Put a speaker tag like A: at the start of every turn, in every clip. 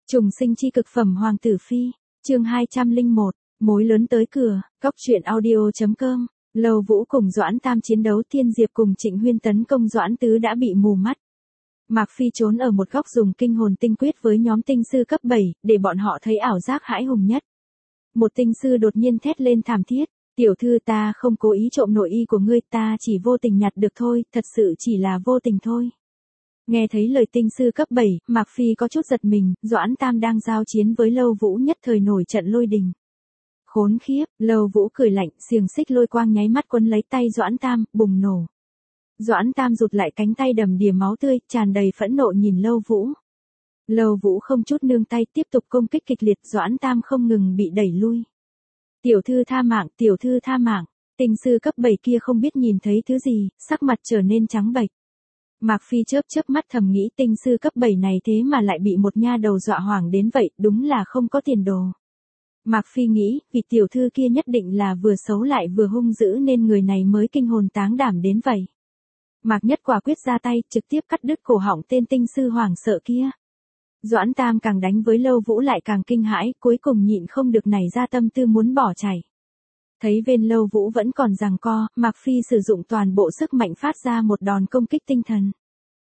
A: Trùng sinh chi cực phẩm Hoàng tử phi, chương 201, mối lớn tới cửa, góc truyện audio.com. Lâu Vũ cùng Doãn Tam chiến đấu, Thiên Diệp cùng Trịnh Huyên tấn công, Doãn Tứ đã bị mù mắt. Mạc Phi trốn ở một góc dùng kinh hồn tinh quyết với nhóm tinh sư cấp 7, để bọn họ thấy ảo giác hãi hùng nhất. Một tinh sư đột nhiên thét lên thảm thiết, tiểu thư, ta không cố ý trộm nội y của ngươi, ta chỉ vô tình nhặt được thôi, thật sự chỉ là vô tình thôi. Nghe thấy lời tinh sư cấp 7, Mạc Phi có chút giật mình, Doãn Tam đang giao chiến với Lâu Vũ nhất thời nổi trận lôi đình. Khốn khiếp, Lâu Vũ cười lạnh, xiềng xích lôi quang nháy mắt quấn lấy tay Doãn Tam, bùng nổ. Doãn Tam rụt lại cánh tay đầm đìa máu tươi, tràn đầy phẫn nộ nhìn Lâu Vũ. Lâu Vũ không chút nương tay tiếp tục công kích kịch liệt, Doãn Tam không ngừng bị đẩy lui. Tiểu thư tha mạng, tiểu thư tha mạng, tinh sư cấp 7 kia không biết nhìn thấy thứ gì, sắc mặt trở nên trắng bệch. Mạc Phi chớp mắt thầm nghĩ, tinh sư cấp 7 này thế mà lại bị một nha đầu dọa hoảng đến vậy, đúng là không có tiền đồ. Mạc Phi nghĩ, vì tiểu thư kia nhất định là vừa xấu lại vừa hung dữ nên người này mới kinh hồn táng đảm đến vậy. Mạc Nhất quả quyết ra tay, trực tiếp cắt đứt cổ họng tên tinh sư hoảng sợ kia. Doãn Tam càng đánh với Lâu Vũ lại càng kinh hãi, cuối cùng nhịn không được nảy ra tâm tư muốn bỏ chạy. Thấy bên Lâu Vũ vẫn còn giằng co, Mạc Phi sử dụng toàn bộ sức mạnh phát ra một đòn công kích tinh thần.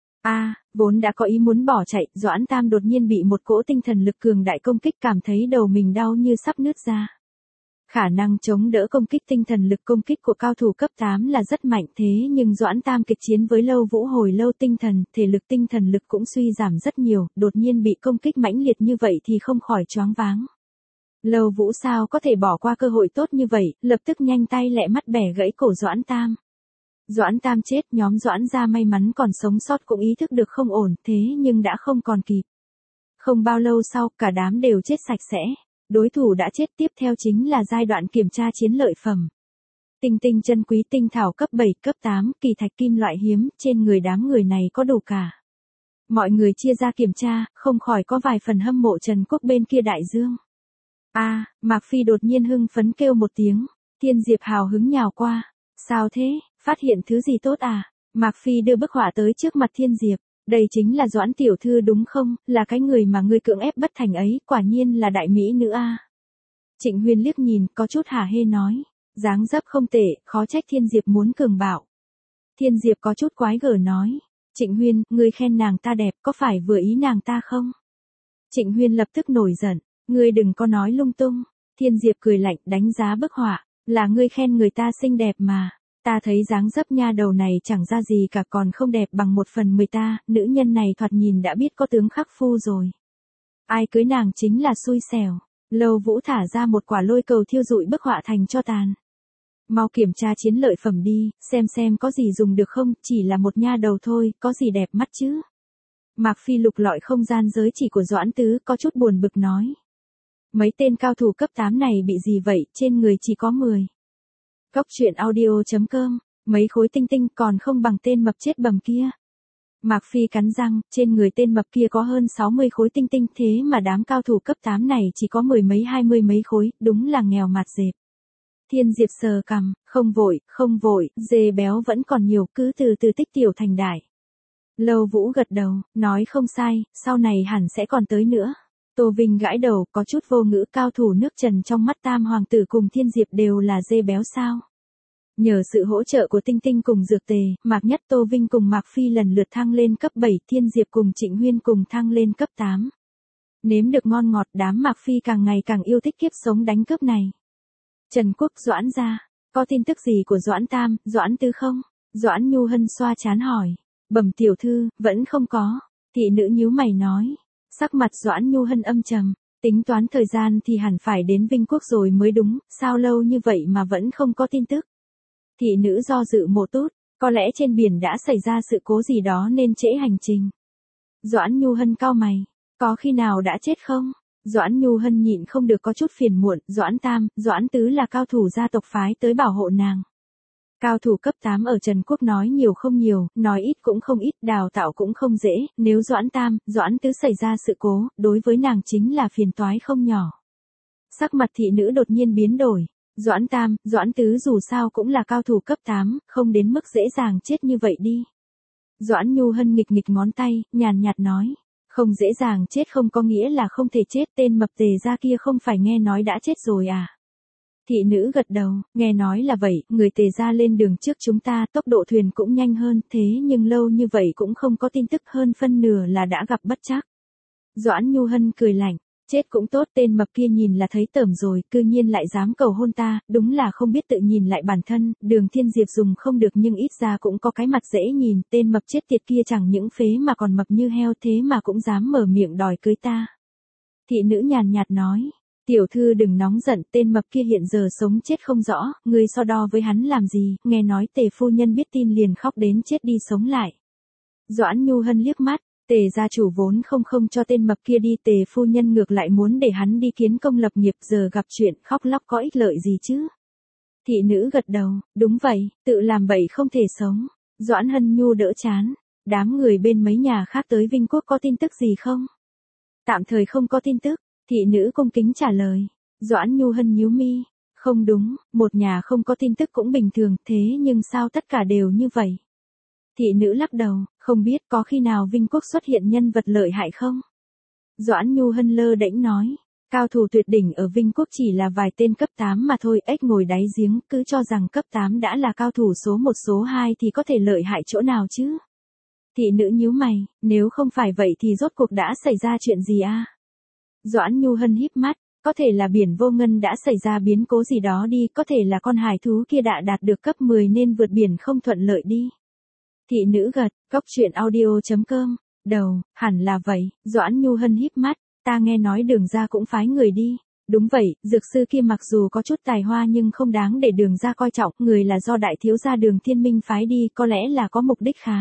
A: Vốn đã có ý muốn bỏ chạy, Doãn Tam đột nhiên bị một cỗ tinh thần lực cường đại công kích, cảm thấy đầu mình đau như sắp nứt ra. Khả năng chống đỡ công kích tinh thần lực công kích của cao thủ cấp 8 là rất mạnh, thế nhưng Doãn Tam kịch chiến với Lâu Vũ hồi lâu, thể lực tinh thần lực cũng suy giảm rất nhiều, đột nhiên bị công kích mãnh liệt như vậy thì không khỏi choáng váng. Lâu Vũ sao có thể bỏ qua cơ hội tốt như vậy, lập tức nhanh tay lẹ mắt bẻ gãy cổ Doãn Tam. Doãn Tam chết, nhóm Doãn gia may mắn còn sống sót cũng ý thức được không ổn, thế nhưng đã không còn kịp. Không bao lâu sau, cả đám đều chết sạch sẽ. Đối thủ đã chết, tiếp theo chính là giai đoạn kiểm tra chiến lợi phẩm. Tinh tinh chân quý tinh thảo cấp 7, cấp 8, kỳ thạch kim loại hiếm, trên người đám người này có đủ cả. Mọi người chia ra kiểm tra, không khỏi có vài phần hâm mộ Trần Quốc bên kia đại dương. Mạc Phi đột nhiên hưng phấn kêu một tiếng, Thiên Diệp hào hứng nhào qua. Sao thế, phát hiện thứ gì tốt à? Mạc Phi đưa bức họa tới trước mặt Thiên Diệp. Đây chính là Doãn tiểu thư đúng không, là cái người mà ngươi cưỡng ép bất thành ấy, quả nhiên là đại mỹ nữ a. Trịnh Huyên liếc nhìn, có chút hả hê nói, dáng dấp không tệ, khó trách Thiên Diệp muốn cường bạo. Thiên Diệp có chút quái gở nói, Trịnh Huyên, ngươi khen nàng ta đẹp, có phải vừa ý nàng ta không? Trịnh Huyên lập tức nổi giận, ngươi đừng có nói lung tung. Thiên Diệp cười lạnh, đánh giá bức họa, là ngươi khen người ta xinh đẹp mà. Ta thấy dáng dấp nha đầu này chẳng ra gì cả, còn không đẹp bằng 1/10 ta, nữ nhân này thoạt nhìn đã biết có tướng khắc phu rồi. Ai cưới nàng chính là xui xẻo. Lâu Vũ thả ra một quả lôi cầu thiêu rụi bức họa thành tro tàn. Mau kiểm tra chiến lợi phẩm đi, xem có gì dùng được không, chỉ là một nha đầu thôi, có gì đẹp mắt chứ. Mạc Phi lục lọi không gian giới chỉ của Doãn Tứ, có chút buồn bực nói. Mấy tên cao thủ cấp 8 này bị gì vậy, trên người chỉ có 10. Góc truyện audio.com, mấy khối tinh tinh còn không bằng tên mập chết bầm kia. Mạc Phi cắn răng, trên người tên mập kia có hơn 60 khối tinh tinh, thế mà đám cao thủ cấp 8 này chỉ có 10 mấy 20 mấy khối, đúng là nghèo mạt dẹp. Thiên Diệp sờ cằm, không vội, dê béo vẫn còn nhiều, cứ từ từ tích tiểu thành đại. Lâu Vũ gật đầu, nói không sai, sau này hẳn sẽ còn tới nữa. Tô Vinh gãi đầu, có chút vô ngữ, cao thủ nước Trần trong mắt Tam hoàng tử cùng Thiên Diệp đều là dê béo sao? Nhờ sự hỗ trợ của Tinh Tinh cùng Dược Tề, Mạc Nhất, Tô Vinh cùng Mạc Phi lần lượt thăng lên cấp 7, Thiên Diệp cùng Trịnh Huyên cùng thăng lên cấp 8. Nếm được ngon ngọt, đám Mạc Phi càng ngày càng yêu thích kiếp sống đánh cướp này. Trần Quốc, Doãn gia, có tin tức gì của Doãn Tam, Doãn Tứ không? Doãn Nhu Hân xoa trán hỏi. Bẩm tiểu thư, vẫn không có. Thị nữ nhíu mày nói. Sắc mặt Doãn Nhu Hân âm trầm, tính toán thời gian thì hẳn phải đến Vinh Quốc rồi mới đúng, sao lâu như vậy mà vẫn không có tin tức. Thị nữ do dự một chút, có lẽ trên biển đã xảy ra sự cố gì đó nên trễ hành trình. Doãn Nhu Hân cau mày, có khi nào đã chết không? Doãn Nhu Hân nhịn không được có chút phiền muộn, Doãn Tam, Doãn Tứ là cao thủ gia tộc phái tới bảo hộ nàng. Cao thủ cấp 8 ở Trần Quốc nói nhiều không nhiều, nói ít cũng không ít, đào tạo cũng không dễ, nếu Doãn Tam, Doãn Tứ xảy ra sự cố, đối với nàng chính là phiền toái không nhỏ. Sắc mặt thị nữ đột nhiên biến đổi, Doãn Tam, Doãn Tứ dù sao cũng là cao thủ cấp 8, không đến mức dễ dàng chết như vậy đi. Doãn Nhu Hân nghịch ngón tay, nhàn nhạt nói, Không dễ dàng chết không có nghĩa là không thể chết, tên mập Tề gia kia không phải nghe nói đã chết rồi à? Thị nữ gật đầu, nghe nói là vậy, người Tề gia lên đường trước chúng ta, tốc độ thuyền cũng nhanh hơn, thế nhưng lâu như vậy cũng không có tin tức, hơn phân nửa là đã gặp bất trắc. Doãn Nhu Hân cười lạnh, chết cũng tốt, tên mập kia nhìn là thấy tởm rồi, cư nhiên lại dám cầu hôn ta, đúng là không biết tự nhìn lại bản thân, Đường Thiên Diệp dùng không được nhưng ít ra cũng có cái mặt dễ nhìn, tên mập chết tiệt kia chẳng những phế mà còn mập như heo, thế mà cũng dám mở miệng đòi cưới ta. Thị nữ nhàn nhạt nói, tiểu thư đừng nóng giận, tên mập kia hiện giờ sống chết không rõ, ngươi so đo với hắn làm gì, nghe nói Tề phu nhân biết tin liền khóc đến chết đi sống lại. Doãn Nhu Hân liếc mắt, Tề gia chủ vốn không cho tên mập kia đi, Tề phu nhân ngược lại muốn để hắn đi kiến công lập nghiệp, giờ gặp chuyện khóc lóc có ích lợi gì chứ? Thị nữ gật đầu, đúng vậy, tự làm bậy không thể sống. Doãn Hân Nhu đỡ chán, đám người bên mấy nhà khác tới Vinh Quốc có tin tức gì không? Tạm thời không có tin tức, thị nữ cung kính trả lời. Doãn Nhu Hân nhíu mi, không đúng, một nhà không có tin tức cũng bình thường, thế nhưng sao tất cả đều như vậy? Thị nữ lắc đầu, không biết, có khi nào Vinh Quốc xuất hiện nhân vật lợi hại không? Doãn Nhu Hân lơ đễnh nói, cao thủ tuyệt đỉnh ở Vinh Quốc chỉ là vài tên cấp 8 mà thôi, ếch ngồi đáy giếng, cứ cho rằng cấp 8 đã là cao thủ số 1 số 2 thì có thể lợi hại chỗ nào chứ? Thị nữ nhíu mày, nếu không phải vậy thì rốt cuộc đã xảy ra chuyện gì a? Doãn Nhu Hân híp mắt, có thể là biển vô ngân đã xảy ra biến cố gì đó đi, có thể là con hải thú kia đã đạt được cấp 10 nên vượt biển không thuận lợi đi. Thị nữ gật, góc truyện audio.com, đầu, hẳn là vậy, Doãn Nhu Hân híp mắt, ta nghe nói Đường gia cũng phái người đi. Đúng vậy, dược sư kia mặc dù có chút tài hoa nhưng không đáng để Đường gia coi trọng, người là do đại thiếu gia Đường Thiên Minh phái đi, có lẽ là có mục đích khá.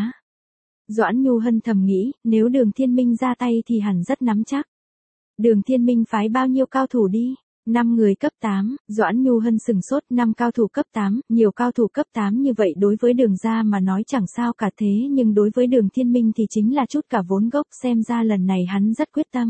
A: Doãn Nhu Hân thầm nghĩ, nếu Đường Thiên Minh ra tay thì hẳn rất nắm chắc. Đường Thiên Minh phái bao nhiêu cao thủ đi? 5 người cấp 8, Doãn Nhu Hân sừng sốt, 5 cao thủ cấp 8, nhiều cao thủ cấp 8 như vậy đối với Đường gia mà nói chẳng sao cả, thế nhưng đối với Đường Thiên Minh thì chính là chút cả vốn gốc, xem ra lần này hắn rất quyết tâm.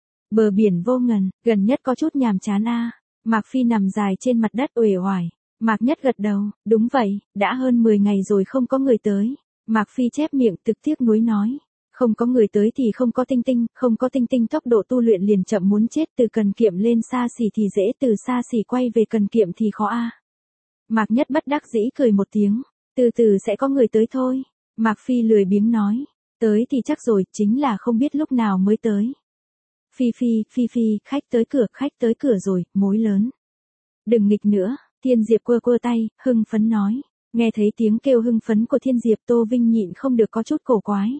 A: Bờ biển vô ngần, gần nhất có chút nhàm chán a. Mạc Phi nằm dài trên mặt đất uể oải. Mạc Nhất gật đầu, đúng vậy, đã hơn 10 ngày rồi không có người tới. Mạc Phi chép miệng thực tiếc nuối nói. Không có người tới thì không có tinh tinh, không có tinh tinh tốc độ tu luyện liền chậm muốn chết, từ cần kiệm lên xa xỉ thì dễ, từ xa xỉ quay về cần kiệm thì khó a. Mạc Nhất bất đắc dĩ cười một tiếng, từ từ sẽ có người tới thôi. Mạc Phi lười biếng nói, tới thì chắc rồi, chính là không biết lúc nào mới tới. Phi, khách tới cửa rồi, mối lớn. Đừng nghịch nữa, Thiên Diệp quơ tay, hưng phấn nói. Nghe thấy tiếng kêu hưng phấn của Thiên Diệp, Tô Vinh nhịn không được có chút cổ quái.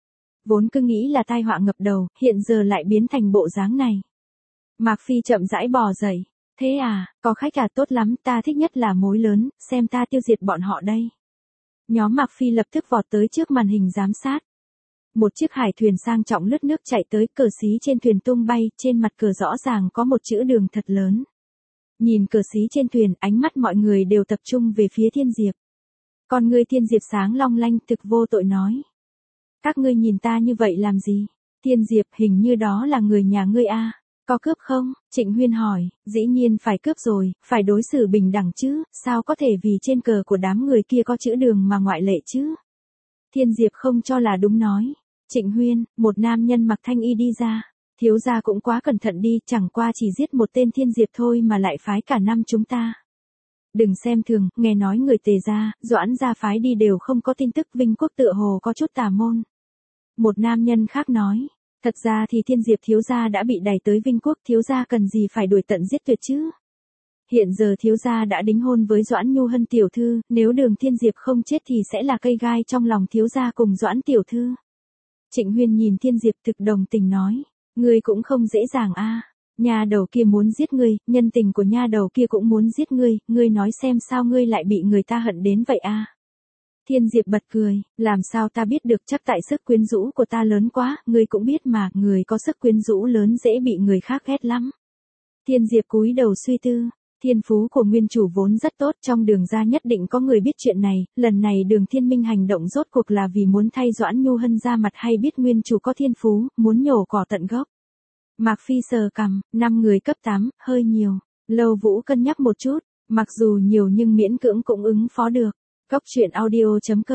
A: Vốn cứ nghĩ là tai họa ngập đầu, hiện giờ lại biến thành bộ dáng này. Mạc Phi chậm rãi bò dậy. Thế à, có khách à, tốt lắm, ta thích nhất là mối lớn, xem ta tiêu diệt bọn họ đây. Nhóm Mạc Phi lập tức vọt tới trước màn hình giám sát. Một chiếc hải thuyền sang trọng lướt nước chạy tới, cờ xí trên thuyền tung bay, trên mặt cờ rõ ràng có một chữ Đường thật lớn. Nhìn cờ xí trên thuyền, ánh mắt mọi người đều tập trung về phía Thiên Diệp. Con ngươi Thiên Diệp sáng long lanh, thực vô tội nói. Các ngươi nhìn ta như vậy làm gì? Thiên Diệp, hình như đó là người nhà ngươi a. Có cướp không? Trịnh Huyên hỏi, dĩ nhiên phải cướp rồi, phải đối xử bình đẳng chứ, sao có thể vì trên cờ của đám người kia có chữ Đường mà ngoại lệ chứ? Thiên Diệp không cho là đúng nói. Trịnh Huyên, một nam nhân mặc thanh y đi ra. Thiếu gia cũng quá cẩn thận đi, chẳng qua chỉ giết một tên Thiên Diệp thôi mà lại phái cả năm chúng ta. Đừng xem thường, nghe nói người Tề gia, Doãn gia phái đi đều không có tin tức, Vinh Quốc tựa hồ có chút tà môn. Một nam nhân khác nói, thật ra thì Thiên Diệp thiếu gia đã bị đẩy tới Vinh Quốc, thiếu gia cần gì phải đuổi tận giết tuyệt chứ? Hiện giờ thiếu gia đã đính hôn với Doãn Nhu Hân tiểu thư, nếu Đường Thiên Diệp không chết thì sẽ là cây gai trong lòng thiếu gia cùng Doãn tiểu thư. Trịnh Huyên nhìn Thiên Diệp thực đồng tình nói, ngươi cũng không dễ dàng a. Nha đầu kia muốn giết ngươi, nhân tình của nha đầu kia cũng muốn giết ngươi nói xem sao ngươi lại bị người ta hận đến vậy a. Thiên Diệp bật cười, làm sao ta biết được, chắc tại sức quyến rũ của ta lớn quá, ngươi cũng biết mà, người có sức quyến rũ lớn dễ bị người khác ghét lắm. Thiên Diệp cúi đầu suy tư, thiên phú của nguyên chủ vốn rất tốt, trong Đường gia nhất định có người biết chuyện này, lần này Đường Thiên Minh hành động rốt cuộc là vì muốn thay Doãn Nhu Hân ra mặt hay biết nguyên chủ có thiên phú, muốn nhổ cỏ tận gốc. Mạc Phi sờ cằm, 5 người cấp 8, hơi nhiều. Lâu Vũ cân nhắc một chút, mặc dù nhiều nhưng miễn cưỡng cũng ứng phó được. Góc truyện audio.com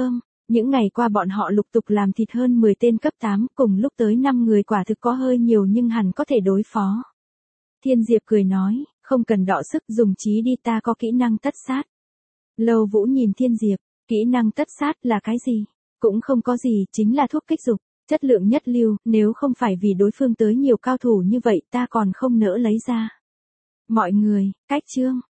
A: Những ngày qua bọn họ lục tục làm thịt hơn 10 tên cấp 8, cùng lúc tới 5 người quả thực có hơi nhiều nhưng hẳn có thể đối phó. Thiên Diệp cười nói, không cần đọ sức, dùng trí đi, ta có kỹ năng tất sát. Lâu Vũ nhìn Thiên Diệp, kỹ năng tất sát là cái gì? Cũng không có gì, chính là thuốc kích dục, chất lượng nhất lưu, nếu không phải vì đối phương tới nhiều cao thủ như vậy ta còn không nỡ lấy ra. Mọi người, cách chương.